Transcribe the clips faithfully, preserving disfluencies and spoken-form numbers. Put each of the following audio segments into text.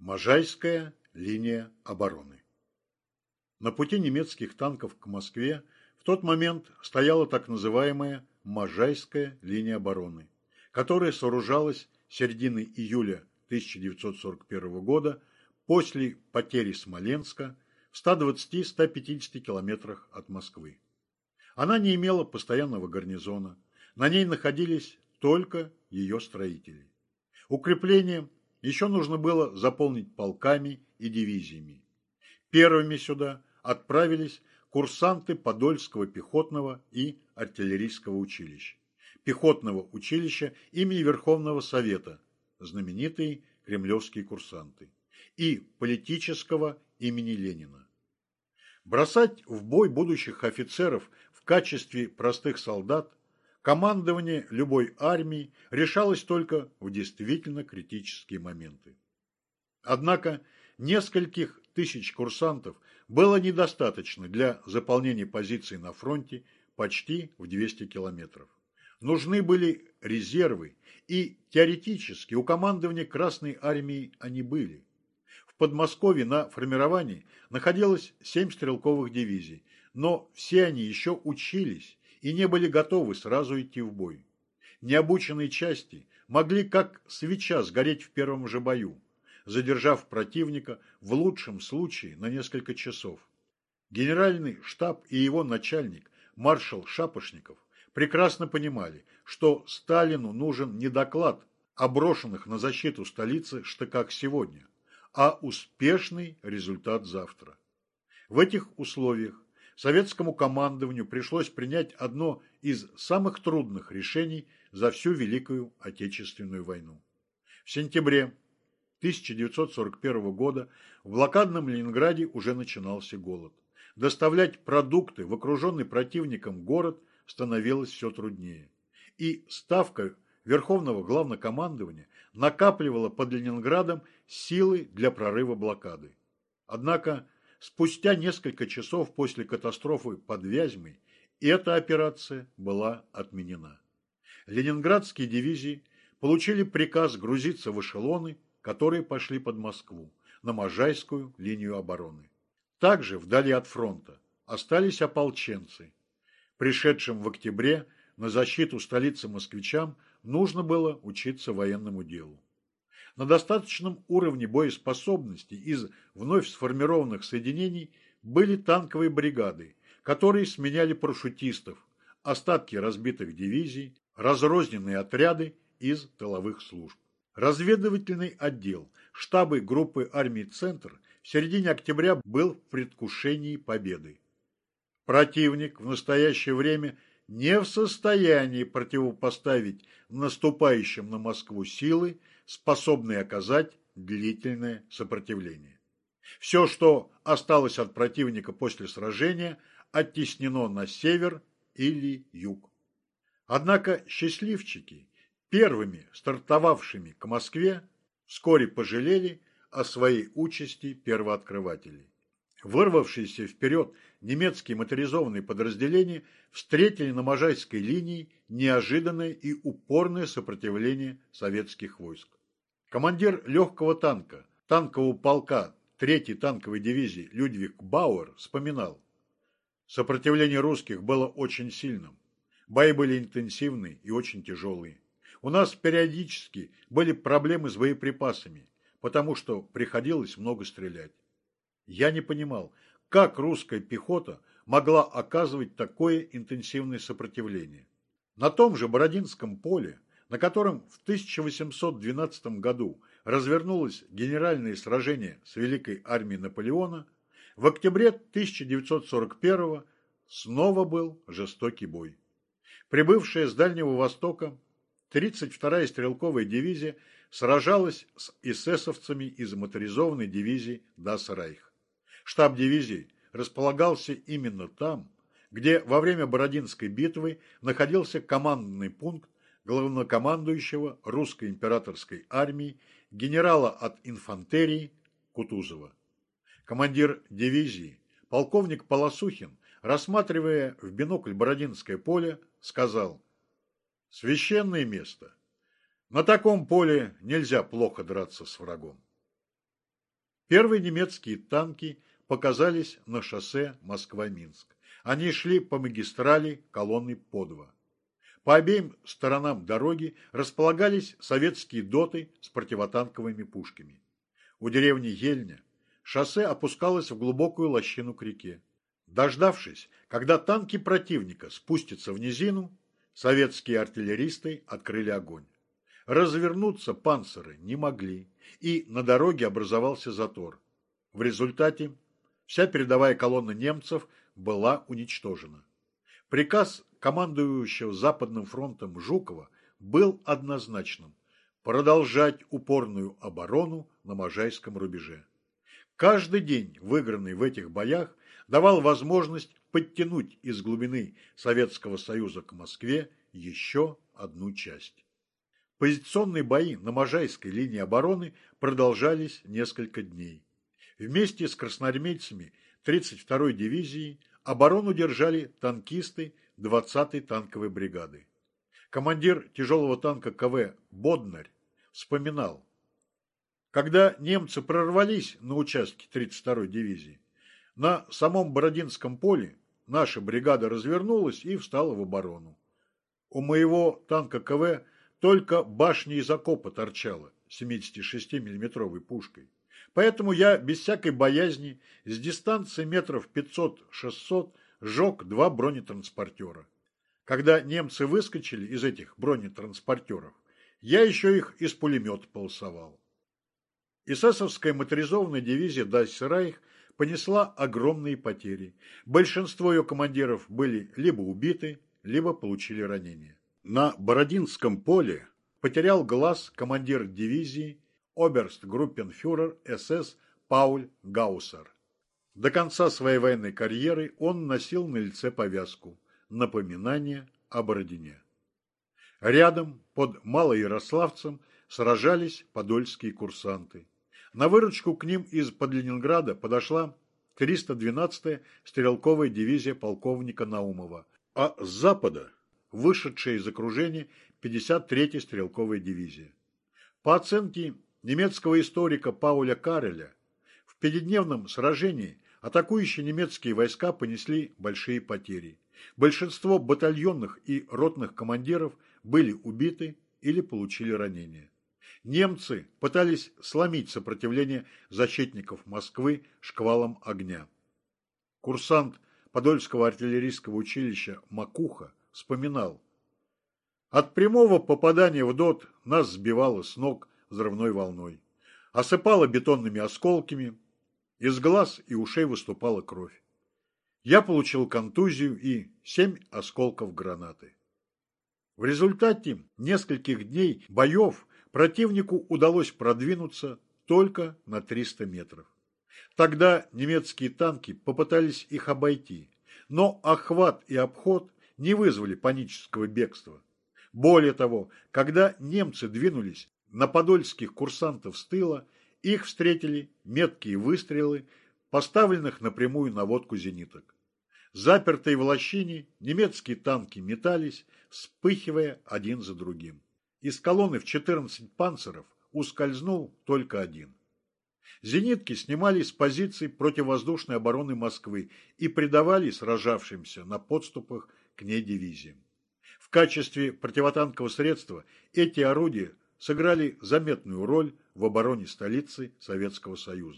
Можайская линия обороны. На пути немецких танков к Москве в тот момент стояла так называемая Можайская линия обороны, которая сооружалась с середины июля тысяча девятьсот сорок первого года после потери Смоленска в ста двадцати — ста пятидесяти километрах от Москвы. Она не имела постоянного гарнизона, на ней находились только ее строители. Укрепление еще нужно было заполнить полками и дивизиями. Первыми сюда отправились курсанты Подольского пехотного и артиллерийского училища, пехотного училища имени Верховного Совета, знаменитые кремлевские курсанты, и политического имени Ленина. Бросать в бой будущих офицеров в качестве простых солдат командование любой армии решалось только в действительно критические моменты. Однако нескольких тысяч курсантов было недостаточно для заполнения позиций на фронте почти в двести километров. Нужны были резервы, и теоретически у командования Красной армии они были. В Подмосковье на формировании находилось семь стрелковых дивизий, но все они еще учились и не были готовы сразу идти в бой. Необученные части могли как свеча сгореть в первом же бою, задержав противника в лучшем случае на несколько часов. Генеральный штаб и его начальник, маршал Шапошников, прекрасно понимали, что Сталину нужен не доклад о брошенных на защиту столицы штыках сегодня, а успешный результат завтра. В этих условиях советскому командованию пришлось принять одно из самых трудных решений за всю Великую Отечественную войну. В сентябре тысяча девятьсот сорок первого года в блокадном Ленинграде уже начинался голод. Доставлять продукты в окруженный противником город становилось все труднее. И Ставка Верховного Главнокомандования накапливала под Ленинградом силы для прорыва блокады. Однако спустя несколько часов после катастрофы под Вязьмой эта операция была отменена. Ленинградские дивизии получили приказ грузиться в эшелоны, которые пошли под Москву, на Можайскую линию обороны. Также вдали от фронта остались ополченцы. Пришедшим в октябре на защиту столицы москвичам нужно было учиться военному делу. На достаточном уровне боеспособности из вновь сформированных соединений были танковые бригады, которые сменяли парашютистов, остатки разбитых дивизий, разрозненные отряды из тыловых служб. Разведывательный отдел, штабы группы армий «Центр» в середине октября был в предвкушении победы. Противник в настоящее время не в состоянии противопоставить наступающим на Москву силы, способные оказать длительное сопротивление. Все, что осталось от противника после сражения, оттеснено на север или юг. Однако счастливчики, первыми стартовавшими к Москве, вскоре пожалели о своей участи первооткрывателей. Вырвавшиеся вперед немецкие моторизованные подразделения встретили на Можайской линии неожиданное и упорное сопротивление советских войск. Командир легкого танка, танкового полка третьей танковой дивизии Людвиг Бауэр вспоминал: сопротивление русских было очень сильным, бои были интенсивные и очень тяжелые. У нас периодически были проблемы с боеприпасами, потому что приходилось много стрелять. Я не понимал, как русская пехота могла оказывать такое интенсивное сопротивление. На том же Бородинском поле, на котором в тысяча восемьсот двенадцатом году развернулось генеральное сражение с Великой армией Наполеона, в октябре тысяча девятьсот сорок первого снова был жестокий бой. Прибывшая с Дальнего Востока тридцать вторая стрелковая дивизия сражалась с эсэсовцами из моторизованной дивизии Дас Райх. Штаб дивизии располагался именно там, где во время Бородинской битвы находился командный пункт главнокомандующего русской императорской армии генерала от инфантерии Кутузова. Командир дивизии, полковник Полосухин, рассматривая в бинокль Бородинское поле, сказал: «Священное место. На таком поле нельзя плохо драться с врагом». Первые немецкие танки показались на шоссе Москва-Минск. Они шли по магистрали колонной по два. По обеим сторонам дороги располагались советские доты с противотанковыми пушками. У деревни Ельня шоссе опускалось в глубокую лощину к реке. Дождавшись, когда танки противника спустятся в низину, советские артиллеристы открыли огонь. Развернуться панциры не могли, и на дороге образовался затор. В результате вся передовая колонна немцев была уничтожена. Приказ командующего Западным фронтом Жукова был однозначным – продолжать упорную оборону на Можайском рубеже. Каждый день, выигранный в этих боях, давал возможность подтянуть из глубины Советского Союза к Москве еще одну часть. Позиционные бои на Можайской линии обороны продолжались несколько дней. Вместе с красноармейцами тридцать второй дивизии оборону держали танкисты двадцатой танковой бригады. Командир тяжелого танка КВ Боднарь вспоминал: когда немцы прорвались на участке тридцать второй дивизии, на самом Бородинском поле наша бригада развернулась и встала в оборону. У моего танка КВ только башня из окопа торчала семидесятишестимиллиметровой пушкой. Поэтому я без всякой боязни с дистанции метров пятьсот-шестьсот сжег два бронетранспортера. Когда немцы выскочили из этих бронетранспортеров, я еще их из пулемета полосовал. Эсэсовская моторизованная дивизия Дайсе Райх понесла огромные потери. Большинство ее командиров были либо убиты, либо получили ранения. На Бородинском поле потерял глаз командир дивизии оберстгруппенфюрер СС Пауль Гаусер. До конца своей военной карьеры он носил на лице повязку – напоминание о Бородине. Рядом, под Малоярославцем, сражались подольские курсанты. На выручку к ним из-под Ленинграда подошла триста двенадцатая стрелковая дивизия полковника Наумова, а с запада – вышедшая из окружения пятьдесят третья стрелковая дивизия. По оценке немецкого историка Пауля Кареля, в пятидневном сражении атакующие немецкие войска понесли большие потери. Большинство батальонных и ротных командиров были убиты или получили ранения. Немцы пытались сломить сопротивление защитников Москвы шквалом огня. Курсант Подольского артиллерийского училища Макуха вспоминал: от прямого попадания в ДОТ нас сбивало с ног взрывной волной, осыпало бетонными осколками, из глаз и ушей выступала кровь. Я получил контузию и семь осколков гранаты. В результате нескольких дней боев противнику удалось продвинуться только на триста метров. Тогда немецкие танки попытались их обойти, но охват и обход не вызвали панического бегства. Более того, когда немцы двинулись на подольских курсантов с тыла, их встретили меткие выстрелы, поставленных на прямую наводку зениток. Запертые в лощине, немецкие танки метались, вспыхивая один за другим. Из колонны в четырнадцать панцеров ускользнул только один. Зенитки снимали с позиций противовоздушной обороны Москвы и придавали сражавшимся на подступах к ней дивизиям. В качестве противотанкового средства эти орудия сыграли заметную роль в обороне столицы Советского Союза.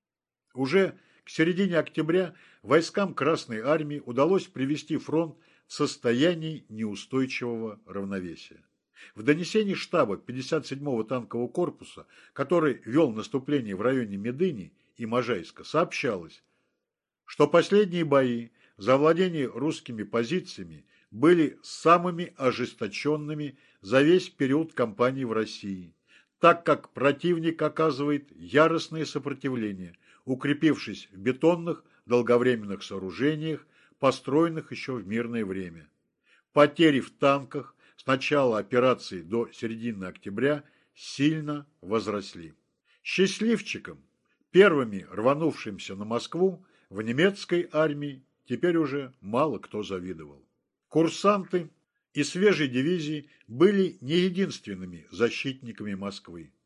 Уже к середине октября войскам Красной Армии удалось привести фронт в состояние неустойчивого равновесия. В донесении штаба пятьдесят седьмого танкового корпуса, который вел наступление в районе Медыни и Можайска, сообщалось, что последние бои за владение русскими позициями были самыми ожесточенными за весь период кампании в России, так как противник оказывает яростное сопротивление, укрепившись в бетонных долговременных сооружениях, построенных еще в мирное время. Потери в танках с начала операции до середины октября сильно возросли. Счастливчикам, первыми рванувшимся на Москву, в немецкой армии теперь уже мало кто завидовал. Курсанты и свежей дивизии были не единственными защитниками Москвы.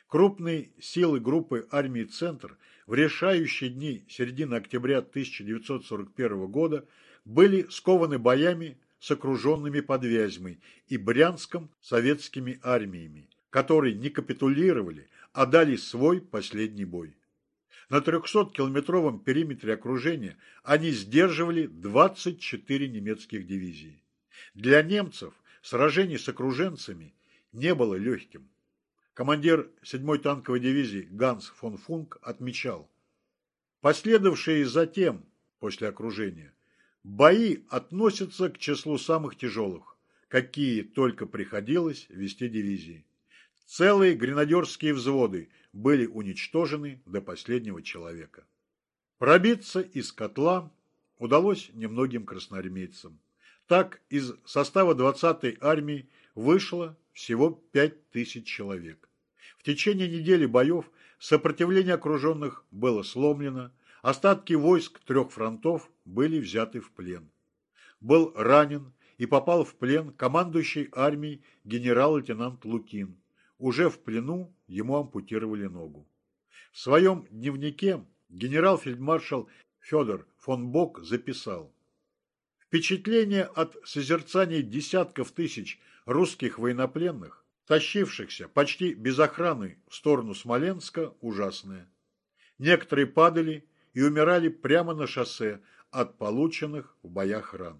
Крупные силы группы армии «Центр» в решающие дни середины октября тысяча девятьсот сорок первого года были скованы боями с окруженными под Вязьмой и Брянском советскими армиями, которые не капитулировали, а дали свой последний бой. На трехсоткилометровом периметре окружения они сдерживали двадцать четыре немецких дивизии. Для немцев сражение с окруженцами не было легким. Командир седьмой танковой дивизии Ганс фон Функ отмечал: последовавшие затем, после окружения, бои относятся к числу самых тяжелых, какие только приходилось вести дивизии. Целые гренадерские взводы были уничтожены до последнего человека. Пробиться из котла удалось немногим красноармейцам. Так, из состава двадцатой армии вышло всего пять тысяч человек. В течение недели боев сопротивление окруженных было сломлено, остатки войск трех фронтов были взяты в плен. Был ранен и попал в плен командующий армией генерал-лейтенант Лукин. Уже в плену ему ампутировали ногу. В своем дневнике генерал-фельдмаршал Федор фон Бок записал: «Впечатление от созерцания десятков тысяч русских военнопленных, тащившихся почти без охраны в сторону Смоленска, ужасное. Некоторые падали и умирали прямо на шоссе от полученных в боях ран».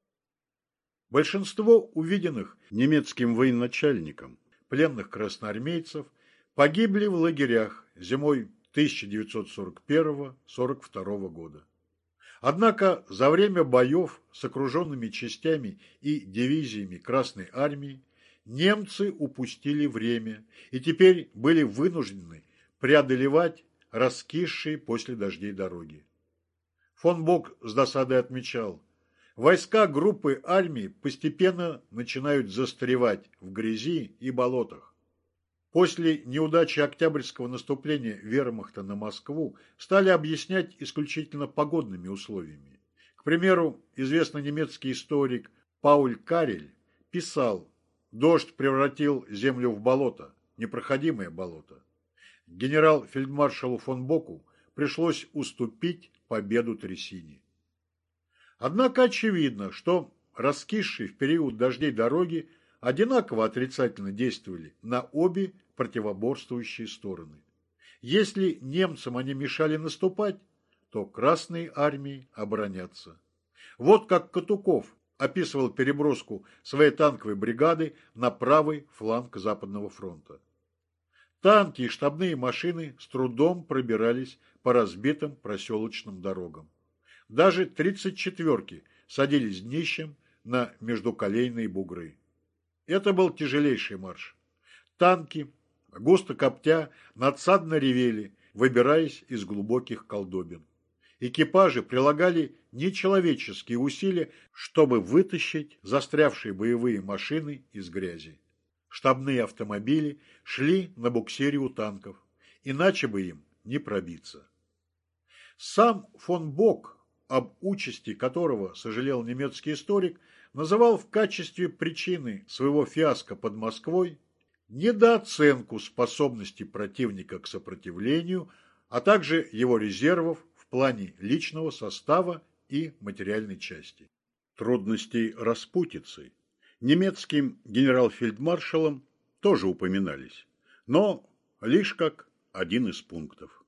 Большинство увиденных немецким военачальником пленных красноармейцев погибли в лагерях зимой тысяча девятьсот сорок первого — сорок второго года. Однако за время боев с окруженными частями и дивизиями Красной армии немцы упустили время и теперь были вынуждены преодолевать раскисшие после дождей дороги. Фон Бок с досадой отмечал: войска группы армии постепенно начинают застревать в грязи и болотах. После неудачи октябрьского наступления вермахта на Москву стали объяснять исключительно погодными условиями. К примеру, известный немецкий историк Пауль Карель писал: «Дождь превратил землю в болото, непроходимое болото». Генерал-фельдмаршалу фон Боку пришлось уступить победу трясине. Однако очевидно, что раскисшие в период дождей дороги одинаково отрицательно действовали на обе противоборствующие стороны. Если немцам они мешали наступать, то Красной армии обороняться. Вот как Катуков описывал переброску своей танковой бригады на правый фланг Западного фронта. Танки и штабные машины с трудом пробирались по разбитым проселочным дорогам. Даже тридцать четвёрки садились днищем на междуколейные бугры. Это был тяжелейший марш. Танки, густо коптя, надсадно ревели, выбираясь из глубоких колдобин. Экипажи прилагали нечеловеческие усилия, чтобы вытащить застрявшие боевые машины из грязи. Штабные автомобили шли на буксире у танков, иначе бы им не пробиться. Сам фон Бок, об участи которого сожалел немецкий историк, называл в качестве причины своего фиаско под Москвой недооценку способности противника к сопротивлению, а также его резервов в плане личного состава и материальной части. Трудности распутицы немецким генерал-фельдмаршалом тоже упоминались, но лишь как один из пунктов.